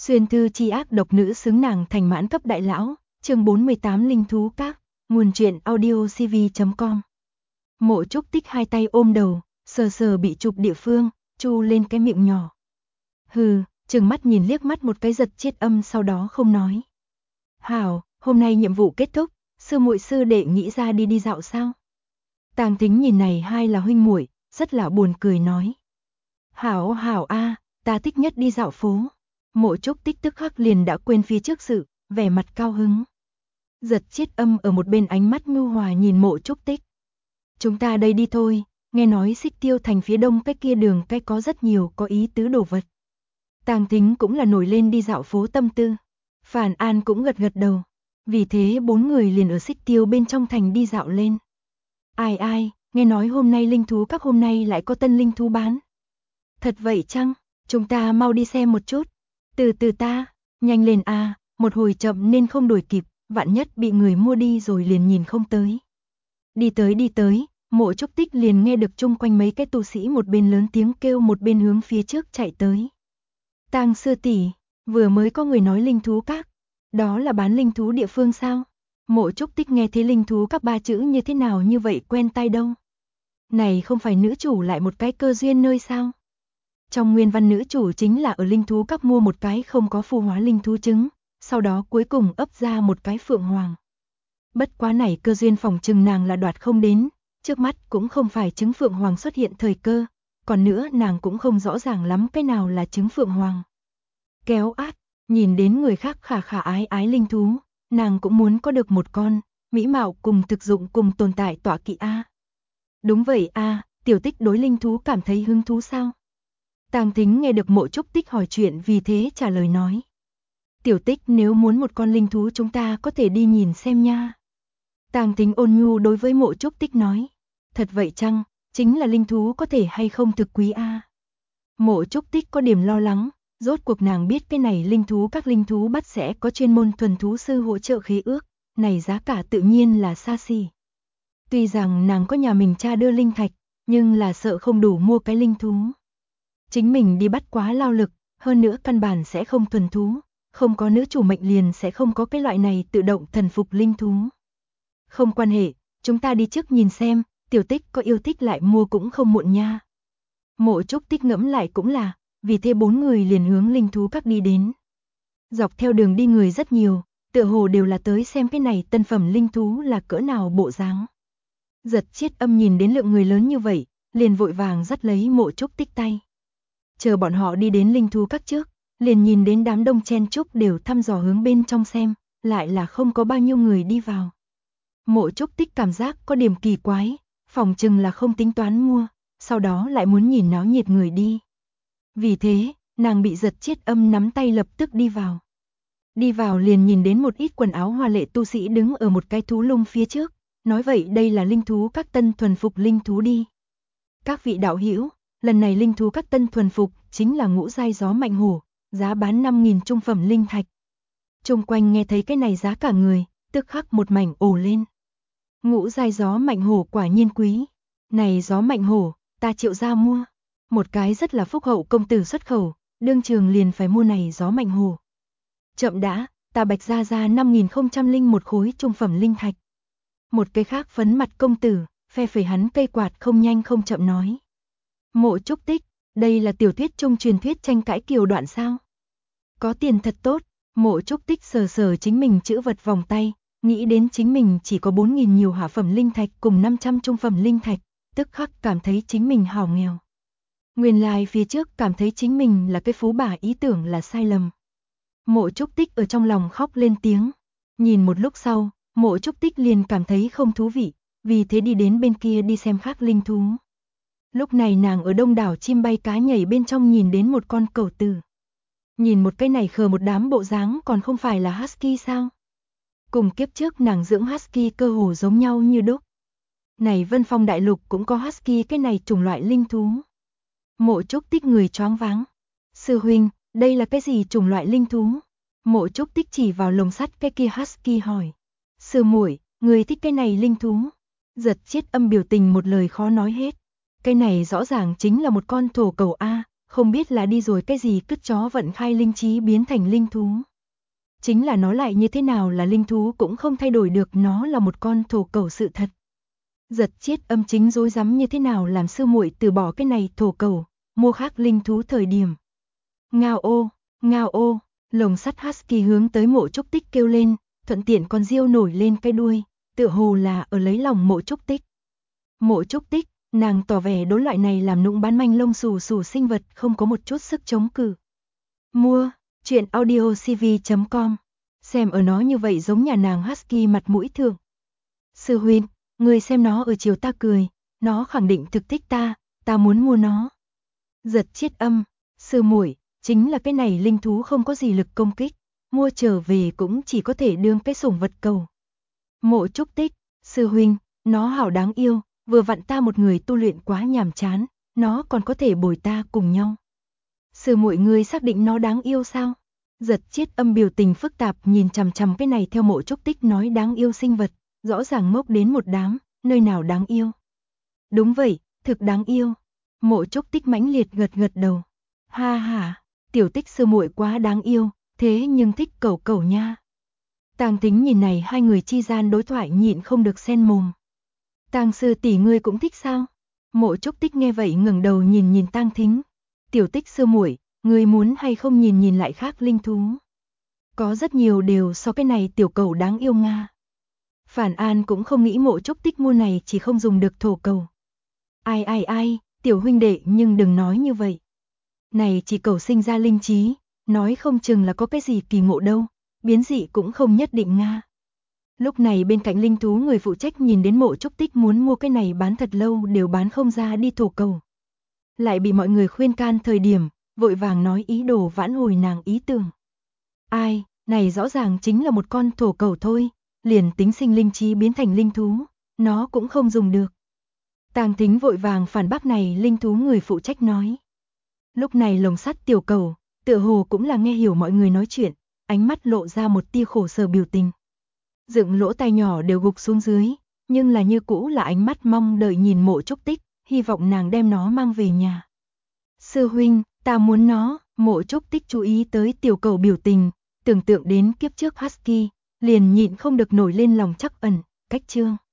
Xuyên thư chi ác độc nữ xứng nàng thành mãn cấp đại lão, chương 48 linh thú các, nguồn truyện audio cv.com. Mộ Trúc Tích hai tay ôm đầu, sờ sờ bị chụp địa phương, chu lên cái miệng nhỏ. Hừ, trừng mắt nhìn liếc mắt một cái giật chết âm sau đó không nói. Hảo, hôm nay nhiệm vụ kết thúc, sư muội sư đệ nghĩ ra đi dạo sao? Tàng Thính nhìn này hai là huynh muội, rất là buồn cười nói. Hảo hảo a, ta thích nhất đi dạo phố. Mộ Trúc Tích tức khắc liền đã quên phía trước sự, vẻ mặt cao hứng. Giật chết âm ở một bên ánh mắt nhu hòa nhìn Mộ Trúc Tích. Chúng ta đây đi thôi, nghe nói Xích Tiêu thành phía đông cái kia đường cái có rất nhiều có ý tứ đồ vật. Tàng Thính cũng là nổi lên đi dạo phố tâm tư. Phản An cũng gật gật đầu. Vì thế bốn người liền ở Xích Tiêu bên trong thành đi dạo lên. Ai, nghe nói hôm nay linh thú các hôm nay lại có tân linh thú bán. Thật vậy chăng? Chúng ta mau đi xem một chút. Từ từ ta, nhanh lên a, một hồi chậm nên không đuổi kịp, vạn nhất bị người mua đi rồi liền nhìn không tới. Đi tới, Mộ Trúc Tích liền nghe được chung quanh mấy cái tu sĩ một bên lớn tiếng kêu một bên hướng phía trước chạy tới. Tang sư tỷ, vừa mới có người nói linh thú các, đó là bán linh thú địa phương sao? Mộ Trúc Tích nghe thấy linh thú các ba chữ như thế nào như vậy quen tai đâu. Này không phải nữ chủ lại một cái cơ duyên nơi sao? Trong nguyên văn nữ chủ chính là ở linh thú các mua một cái không có phù hóa linh thú trứng, sau đó cuối cùng ấp ra một cái phượng hoàng. Bất quá này cơ duyên phòng trừng nàng là đoạt không đến, trước mắt cũng không phải trứng phượng hoàng xuất hiện thời cơ, còn nữa nàng cũng không rõ ràng lắm cái nào là trứng phượng hoàng. Kéo át, nhìn đến người khác khả ái linh thú, nàng cũng muốn có được một con, mỹ mạo cùng thực dụng cùng tồn tại tọa kỵ a. Đúng vậy a, Tiểu Tích đối linh thú cảm thấy hứng thú sao? Tàng Thính nghe được Mộ Trúc Tích hỏi chuyện vì thế trả lời nói. Tiểu Tích nếu muốn một con linh thú chúng ta có thể đi nhìn xem nha. Tàng Thính ôn nhu đối với Mộ Trúc Tích nói. Thật vậy chăng, chính là linh thú có thể hay không thực quý a? Mộ Trúc Tích có điểm lo lắng, rốt cuộc nàng biết cái này linh thú các linh thú bắt sẽ có chuyên môn thuần thú sư hỗ trợ khế ước, này giá cả tự nhiên là xa xỉ. Tuy rằng nàng có nhà mình cha đưa linh thạch, nhưng là sợ không đủ mua cái linh thú. Chính mình đi bắt quá lao lực, hơn nữa căn bản sẽ không thuần thú, không có nữ chủ mệnh liền sẽ không có cái loại này tự động thần phục linh thú. Không quan hệ, chúng ta đi trước nhìn xem, Tiểu Tích có yêu thích lại mua cũng không muộn nha. Mộ Trúc Tích ngẫm lại cũng là, vì thế bốn người liền hướng linh thú các đi đến. Dọc theo đường đi người rất nhiều, tựa hồ đều là tới xem cái này tân phẩm linh thú là cỡ nào bộ dáng. Giật chết âm nhìn đến lượng người lớn như vậy, liền vội vàng dắt lấy Mộ Trúc Tích tay. Chờ bọn họ đi đến linh thú các trước, liền nhìn đến đám đông chen chúc đều thăm dò hướng bên trong xem, lại là không có bao nhiêu người đi vào. Mộ Trúc Tích cảm giác có điểm kỳ quái, phòng chừng là không tính toán mua, sau đó lại muốn nhìn náo nhiệt người đi. Vì thế, nàng bị giật chết âm nắm tay lập tức đi vào. Đi vào liền nhìn đến một ít quần áo hoa lệ tu sĩ đứng ở một cái thú lung phía trước, nói vậy đây là linh thú các tân thuần phục linh thú đi. Các vị đạo hữu, lần này linh thú các tân thuần phục chính là ngũ giai gió mạnh hổ, giá bán 5.000 trung phẩm linh thạch. Chung quanh nghe thấy cái này giá cả người, tức khắc một mảnh ồ lên. Ngũ giai gió mạnh hổ quả nhiên quý. Này gió mạnh hổ, ta triệu ra mua. Một cái rất là phúc hậu công tử xuất khẩu, đương trường liền phải mua này gió mạnh hổ. Chậm đã, ta Bạch ra 5.001 khối trung phẩm linh thạch. Một cái khác phấn mặt công tử, phe phẩy hắn cây quạt không nhanh không chậm nói. Mộ Trúc Tích, đây là tiểu thuyết trung truyền thuyết tranh cãi kiều đoạn sao? Có tiền thật tốt, Mộ Trúc Tích sờ sờ chính mình chữ vật vòng tay, nghĩ đến chính mình chỉ có 4.000 nhiều hạ phẩm linh thạch cùng 500 trung phẩm linh thạch, tức khắc cảm thấy chính mình hào nghèo. Nguyên lai phía trước cảm thấy chính mình là cái phú bà ý tưởng là sai lầm. Mộ Trúc Tích ở trong lòng khóc lên tiếng. Nhìn một lúc sau, Mộ Trúc Tích liền cảm thấy không thú vị, vì thế đi đến bên kia đi xem khác linh thú. Lúc này nàng ở đông đảo chim bay cá nhảy bên trong nhìn đến một con cẩu tử. Nhìn một cái này khờ một đám bộ dáng còn không phải là husky sao? Cùng kiếp trước nàng dưỡng husky cơ hồ giống nhau như đúc. Này Vân Phong đại lục cũng có husky cái này chủng loại linh thú. Mộ Trúc Tích người choáng váng. Sư huynh, đây là cái gì chủng loại linh thú? Mộ Trúc Tích chỉ vào lồng sắt cái kia husky hỏi. Sư muội, người thích cái này linh thú? Giật chết âm biểu tình một lời khó nói hết. Cái này rõ ràng chính là một con thổ cẩu a, không biết là đi rồi cái gì cứt chó vận khai linh trí biến thành linh thú. Chính là nó lại như thế nào là linh thú cũng không thay đổi được, nó là một con thổ cẩu sự thật. Giật Chiết Âm chính rối rắm như thế nào làm sư muội từ bỏ cái này thổ cẩu, mua khác linh thú thời điểm. Ngao ô, lồng sắt husky hướng tới Mộ Trúc Tích kêu lên, thuận tiện con diêu nổi lên cái đuôi, tựa hồ là ở lấy lòng Mộ Trúc Tích. Mộ Trúc Tích, nàng tỏ vẻ đối loại này làm nũng bán manh lông xù xù sinh vật không có một chút sức chống cự. Mua, truyện audiocv.com, xem ở nó như vậy giống nhà nàng husky mặt mũi thượng. Sư huynh, người xem nó ở chiều ta cười, nó khẳng định thực thích ta muốn mua nó. Giật Chiết Âm, sư muội, chính là cái này linh thú không có gì lực công kích, mua trở về cũng chỉ có thể đương cái sủng vật cầu. Mộ Trúc Tích, sư huynh, nó hảo đáng yêu, vừa vặn ta một người tu luyện quá nhàm chán, nó còn có thể bồi ta cùng nhau. Sư muội ngươi xác định nó đáng yêu sao? Giật Chiết Âm biểu tình phức tạp nhìn chằm chằm cái này theo Mộ Trúc Tích nói đáng yêu sinh vật, rõ ràng ngốc đến một đám, nơi nào đáng yêu. Đúng vậy, thực đáng yêu. Mộ Trúc Tích mãnh liệt gật đầu. Ha ha, tiểu Tích sư muội quá đáng yêu, thế nhưng thích cẩu cẩu nha. Tang Thính nhìn này hai người chi gian đối thoại nhịn không được xen mồm. Tang sư tỷ ngươi cũng thích sao? Mộ Trúc Tích nghe vậy ngẩng đầu nhìn Tang Thính. Tiểu Tích sư muội, ngươi muốn hay không nhìn lại khác linh thú? Có rất nhiều đều so cái này tiểu cẩu đáng yêu nga. Phản An cũng không nghĩ Mộ Trúc Tích mua này chỉ không dùng được thổ cẩu. Ai, tiểu huynh đệ nhưng đừng nói như vậy. Này chỉ cẩu sinh ra linh trí, nói không chừng là có cái gì kỳ ngộ đâu, biến dị cũng không nhất định nga. Lúc này bên cạnh linh thú người phụ trách nhìn đến Mộ Trúc Tích muốn mua cái này bán thật lâu đều bán không ra đi thổ cẩu. Lại bị mọi người khuyên can thời điểm, vội vàng nói ý đồ vãn hồi nàng ý tưởng. Ai, này rõ ràng chính là một con thổ cẩu thôi, liền tính sinh linh trí biến thành linh thú, nó cũng không dùng được. Tang Thính vội vàng phản bác này linh thú người phụ trách nói. Lúc này lồng sắt tiểu cẩu, tựa hồ cũng là nghe hiểu mọi người nói chuyện, ánh mắt lộ ra một tia khổ sở biểu tình. Dựng lỗ tai nhỏ đều gục xuống dưới, nhưng là như cũ là ánh mắt mong đợi nhìn Mộ Trúc Tích, hy vọng nàng đem nó mang về nhà. Sư huynh, ta muốn nó. Mộ Trúc Tích chú ý tới tiểu cẩu biểu tình, tưởng tượng đến kiếp trước husky, liền nhịn không được nổi lên lòng trắc ẩn, cách chương.